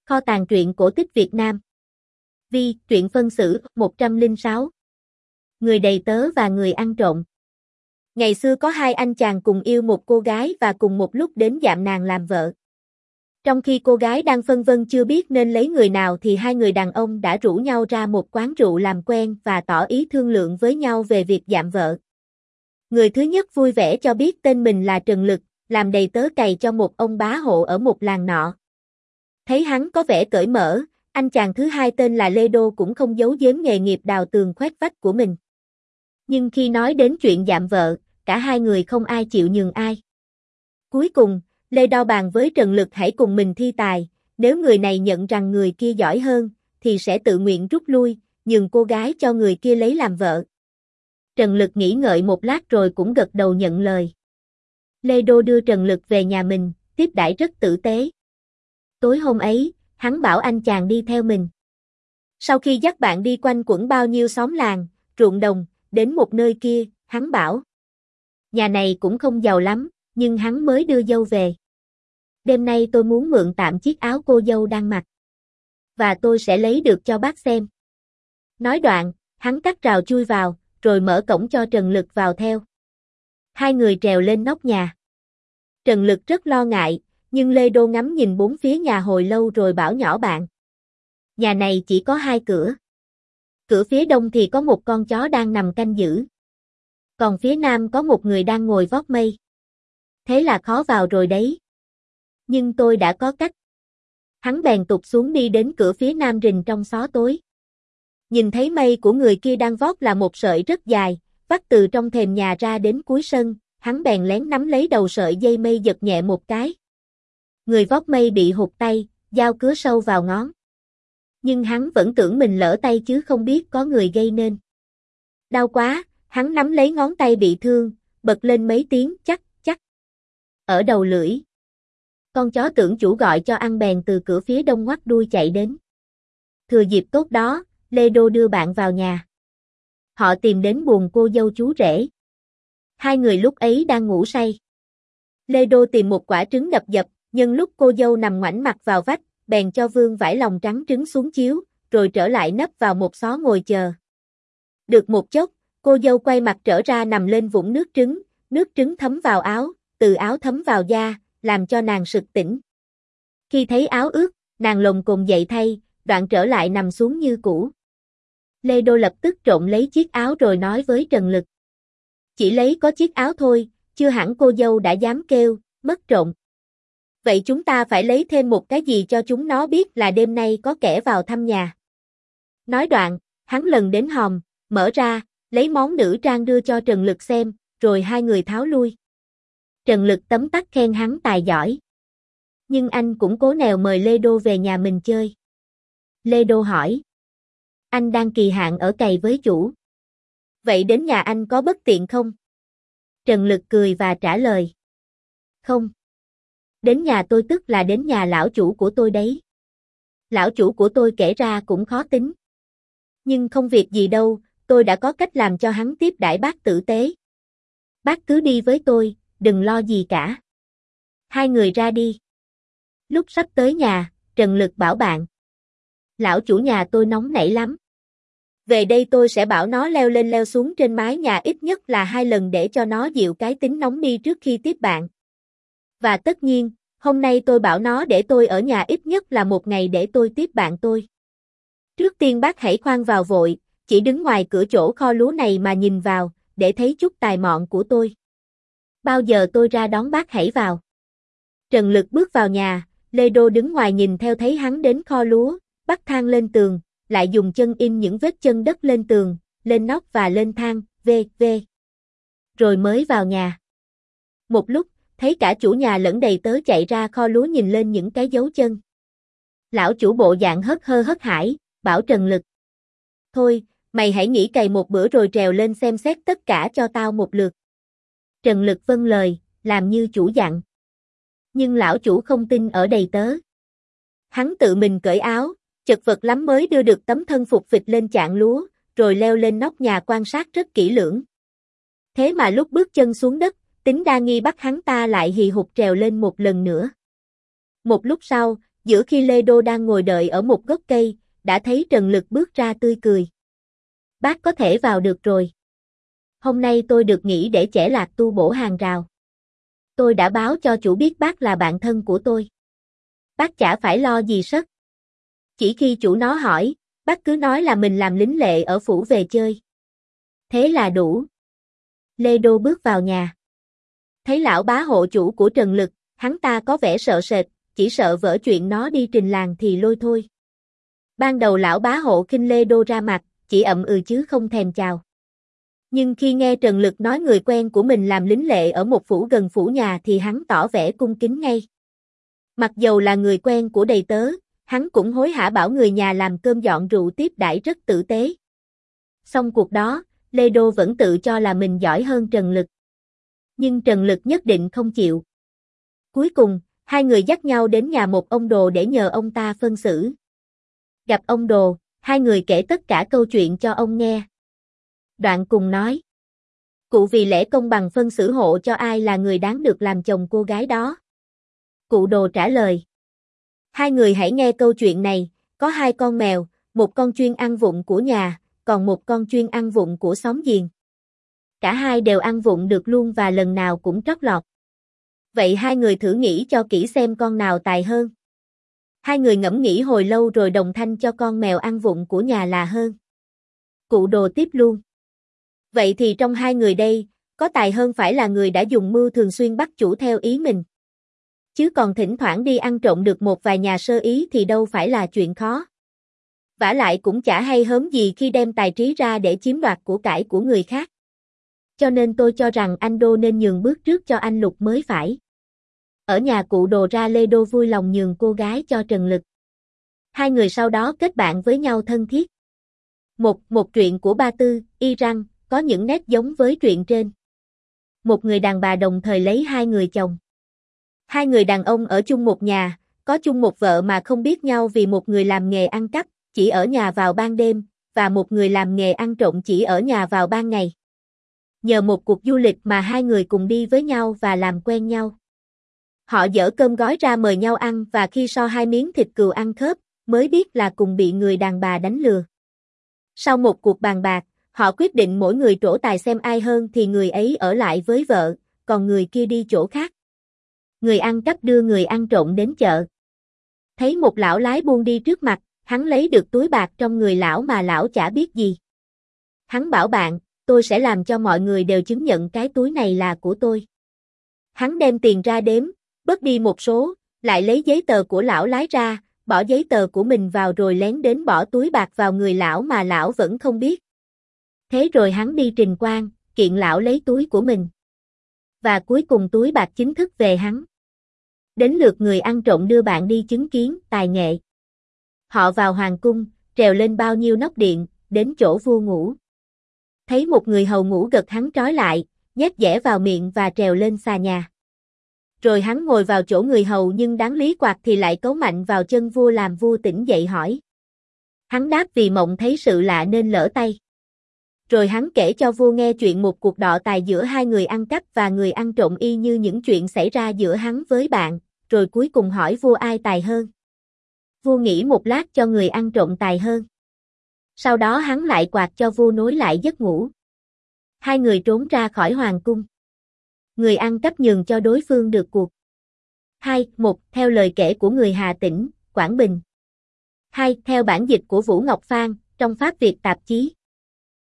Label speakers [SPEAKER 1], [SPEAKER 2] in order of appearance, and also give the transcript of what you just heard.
[SPEAKER 1] Kho tàng truyện cổ tích Việt Nam. Vi, truyện phân xử, 106. Người đầy tớ và người ăn trộm. Ngày xưa có hai anh chàng cùng yêu một cô gái và cùng một lúc đến dạm nàng làm vợ. Trong khi cô gái đang phân vân chưa biết nên lấy người nào thì hai người đàn ông đã rủ nhau ra một quán rượu làm quen và tỏ ý thương lượng với nhau về việc dạm vợ. Người thứ nhất vui vẻ cho biết tên mình là Trần Lực, làm đầy tớ cày cho một ông bá hộ ở một làng nọ. Thấy hắn có vẻ cởi mở, anh chàng thứ hai tên là Lê Đô cũng không giấu giếm nghề nghiệp đào tường khoét vách của mình. Nhưng khi nói đến chuyện dạm vợ, cả hai người không ai chịu nhường ai. Cuối cùng, Lê Đô bàn với Trần Lực hãy cùng mình thi tài, nếu người này nhận rằng người kia giỏi hơn, thì sẽ tự nguyện rút lui, nhường cô gái cho người kia lấy làm vợ. Trần Lực nghĩ ngợi một lát rồi cũng gật đầu nhận lời. Lê Đô đưa Trần Lực về nhà mình, tiếp đãi rất tử tế. Tối hôm ấy, hắn bảo anh chàng đi theo mình. Sau khi dắt bạn đi quanh quẩn bao nhiêu xóm làng, ruộng đồng, đến một nơi kia, hắn bảo. Nhà này cũng không giàu lắm, nhưng hắn mới đưa dâu về. Đêm nay tôi muốn mượn tạm chiếc áo cô dâu đang mặc. Và tôi sẽ lấy được cho bác xem. Nói đoạn, hắn cắt rào chui vào, rồi mở cổng cho Trần Lực vào theo. Hai người trèo lên nóc nhà. Trần Lực rất lo ngại, nhưng Lê Đô ngắm nhìn bốn phía nhà hồi lâu rồi bảo nhỏ bạn. Nhà này chỉ có hai cửa. Cửa phía đông thì có một con chó đang nằm canh giữ. Còn phía nam có một người đang ngồi vót mây. Thế là khó vào rồi đấy. Nhưng tôi đã có cách. Hắn bèn tụt xuống đi đến cửa phía nam rình trong xó tối. Nhìn thấy mây của người kia đang vót là một sợi rất dài, vắt từ trong thềm nhà ra đến cuối sân, hắn bèn lén nắm lấy đầu sợi dây mây giật nhẹ một cái. Người vót mây bị hụt tay, dao cứa sâu vào ngón. Nhưng hắn vẫn tưởng mình lỡ tay chứ không biết có người gây nên. Đau quá, hắn nắm lấy ngón tay bị thương, bật lên mấy tiếng chắc, chắc. Ở đầu lưỡi. Con chó tưởng chủ gọi cho ăn bèn từ cửa phía đông ngoắt đuôi chạy đến. Thừa dịp tốt đó, Lê Đô đưa bạn vào nhà. Họ tìm đến buồng cô dâu chú rể. Hai người lúc ấy đang ngủ say. Lê Đô tìm một quả trứng đập dập, nhân lúc cô dâu nằm ngoảnh mặt vào vách, bèn cho vương vải lòng trắng trứng xuống chiếu, rồi trở lại nấp vào một xó ngồi chờ. Được một chốc, cô dâu quay mặt trở ra nằm lên vũng nước trứng thấm vào áo, từ áo thấm vào da, làm cho nàng sực tỉnh. Khi thấy áo ướt, nàng lồm cồm dậy thay, đoạn trở lại nằm xuống như cũ. Lê Đô lập tức trộm lấy chiếc áo rồi nói với Trần Lực. Chỉ lấy có chiếc áo thôi, chưa hẳn cô dâu đã dám kêu, mất trộm. Vậy chúng ta phải lấy thêm một cái gì cho chúng nó biết là đêm nay có kẻ vào thăm nhà. Nói đoạn, hắn lần đến hòm, mở ra, lấy món nữ trang đưa cho Trần Lực xem, rồi hai người tháo lui. Trần Lực tấm tắc khen hắn tài giỏi. Nhưng anh cũng cố nèo mời Lê Đô về nhà mình chơi. Lê Đô hỏi. Anh đang kỳ hạn ở cày với chủ. Vậy đến nhà anh có bất tiện không? Trần Lực cười và trả lời. Không. Đến nhà tôi tức là đến nhà lão chủ của tôi đấy. Lão chủ của tôi kể ra cũng khó tính. Nhưng không việc gì đâu, tôi đã có cách làm cho hắn tiếp đãi bác tử tế. Bác cứ đi với tôi, đừng lo gì cả. Hai người ra đi. Lúc sắp tới nhà, Trần Lực bảo bạn. Lão chủ nhà tôi nóng nảy lắm. Về đây tôi sẽ bảo nó leo lên leo xuống trên mái nhà ít nhất là 2 lần để cho nó dịu cái tính nóng đi trước khi tiếp bạn. Và tất nhiên, hôm nay tôi bảo nó để tôi ở nhà ít nhất là 1 ngày để tôi tiếp bạn tôi. Trước tiên bác hãy khoan vào vội, chỉ đứng ngoài cửa chỗ kho lúa này mà nhìn vào, để thấy chút tài mọn của tôi. Bao giờ tôi ra đón bác hãy vào. Trần Lực bước vào nhà, Lê Đô đứng ngoài nhìn theo thấy hắn đến kho lúa, bắt thang lên tường, lại dùng chân in những vết chân đất lên tường, lên nóc và lên thang, v. Rồi mới vào nhà. Một lúc, thấy cả chủ nhà lẫn đầy tớ chạy ra kho lúa nhìn lên những cái dấu chân. Lão chủ bộ dạng hớt hơ hớt hải, bảo Trần Lực. Thôi, mày hãy nghỉ cày một bữa rồi trèo lên xem xét tất cả cho tao một lượt. Trần Lực vâng lời, làm như chủ dặn. Nhưng lão chủ không tin ở đầy tớ. Hắn tự mình cởi áo, chật vật lắm mới đưa được tấm thân phục vịt lên chạn lúa, rồi leo lên nóc nhà quan sát rất kỹ lưỡng. Thế mà lúc bước chân xuống đất, tính đa nghi bắt hắn ta lại hì hục trèo lên một lần nữa. Một lúc sau, giữa khi Lê Đô đang ngồi đợi ở một gốc cây, đã thấy Trần Lực bước ra tươi cười. Bác có thể vào được rồi. Hôm nay tôi được nghỉ để chẻ lạc tu bổ hàng rào. Tôi đã báo cho chủ biết bác là bạn thân của tôi. Bác chả phải lo gì sất. Chỉ khi chủ nó hỏi, bác cứ nói là mình làm lính lệ ở phủ về chơi. Thế là đủ. Lê Đô bước vào nhà. Thấy lão bá hộ chủ của Trần Lực, hắn ta có vẻ sợ sệt, chỉ sợ vỡ chuyện nó đi trình làng thì lôi thôi. Ban đầu lão bá hộ khinh Lê Đô ra mặt, chỉ ậm ừ chứ không thèm chào. Nhưng khi nghe Trần Lực nói người quen của mình làm lính lệ ở một phủ gần phủ nhà thì hắn tỏ vẻ cung kính ngay. Mặc dầu là người quen của đầy tớ, hắn cũng hối hả bảo người nhà làm cơm dọn rượu tiếp đãi rất tử tế. Xong cuộc đó, Lê Đô vẫn tự cho là mình giỏi hơn Trần Lực. Nhưng Trần Lực nhất định không chịu. Cuối cùng, hai người dắt nhau đến nhà một ông đồ để nhờ ông ta phân xử. Gặp ông đồ, hai người kể tất cả câu chuyện cho ông nghe. Đoạn cùng nói: Cụ vì lẽ công bằng phân xử hộ cho ai là người đáng được làm chồng cô gái đó. Cụ đồ trả lời: Hai người hãy nghe câu chuyện này, có hai con mèo, một con chuyên ăn vụng của nhà, còn một con chuyên ăn vụng của xóm giềng. Cả hai đều ăn vụng được luôn và lần nào cũng trót lọt. Vậy hai người thử nghĩ cho kỹ xem con nào tài hơn. Hai người ngẫm nghĩ hồi lâu rồi đồng thanh cho con mèo ăn vụng của nhà là hơn. Cụ đồ tiếp luôn: Vậy thì trong hai người đây, có tài hơn phải là người đã dùng mưu thường xuyên bắt chủ theo ý mình. Chứ còn thỉnh thoảng đi ăn trộm được một vài nhà sơ ý thì đâu phải là chuyện khó. Vả lại cũng chả hay hớm gì khi đem tài trí ra để chiếm đoạt của cải của người khác. Cho nên tôi cho rằng anh Đô nên nhường bước trước cho anh Lục mới phải. Ở nhà cụ đồ ra, Lê Đô vui lòng nhường cô gái cho Trần Lực. Hai người sau đó kết bạn với nhau thân thiết. Một truyện của Ba Tư, y rằng, có những nét giống với truyện trên. Một người đàn bà đồng thời lấy hai người chồng. Hai người đàn ông ở chung một nhà, có chung một vợ mà không biết nhau vì một người làm nghề ăn cắp, chỉ ở nhà vào ban đêm, và một người làm nghề ăn trộm chỉ ở nhà vào ban ngày. Nhờ một cuộc du lịch mà hai người cùng đi với nhau và làm quen nhau. Họ dở cơm gói ra mời nhau ăn và khi so hai miếng thịt cừu ăn khớp, mới biết là cùng bị người đàn bà đánh lừa. Sau một cuộc bàn bạc, họ quyết định mỗi người trổ tài xem ai hơn thì người ấy ở lại với vợ, còn người kia đi chỗ khác. Người ăn cắp đưa người ăn trộm đến chợ. Thấy một lão lái buôn đi trước mặt, hắn lấy được túi bạc trong người lão mà lão chả biết gì. Hắn bảo bạn, tôi sẽ làm cho mọi người đều chứng nhận cái túi này là của tôi. Hắn đem tiền ra đếm, bớt đi một số, lại lấy giấy tờ của lão lái ra, bỏ giấy tờ của mình vào rồi lén đến bỏ túi bạc vào người lão mà lão vẫn không biết. Thế rồi hắn đi trình quan, kiện lão lấy túi của mình. Và cuối cùng túi bạc chính thức về hắn. Đến lượt người ăn trộm đưa bạn đi chứng kiến tài nghệ. Họ vào hoàng cung, trèo lên bao nhiêu nóc điện, đến chỗ vua ngủ. Thấy một người hầu ngủ gật hắn trói lại, nhét dẻ vào miệng và trèo lên xà nhà. Rồi hắn ngồi vào chỗ người hầu nhưng đáng lý quạt thì lại cấu mạnh vào chân vua làm vua tỉnh dậy hỏi. Hắn đáp vì mộng thấy sự lạ nên lỡ tay. Rồi hắn kể cho vua nghe chuyện một cuộc đọ tài giữa hai người ăn cắp và người ăn trộm y như những chuyện xảy ra giữa hắn với bạn, rồi cuối cùng hỏi vua ai tài hơn. Vua nghĩ một lát cho người ăn trộm tài hơn. Sau đó hắn lại quạt cho vua nối lại giấc ngủ. Hai người trốn ra khỏi hoàng cung. Người ăn cắp nhường cho đối phương được cuộc. 1. Theo lời kể của người Hà Tĩnh, Quảng Bình. 2. Theo bản dịch của Vũ Ngọc Phan, trong Pháp Việt tạp chí.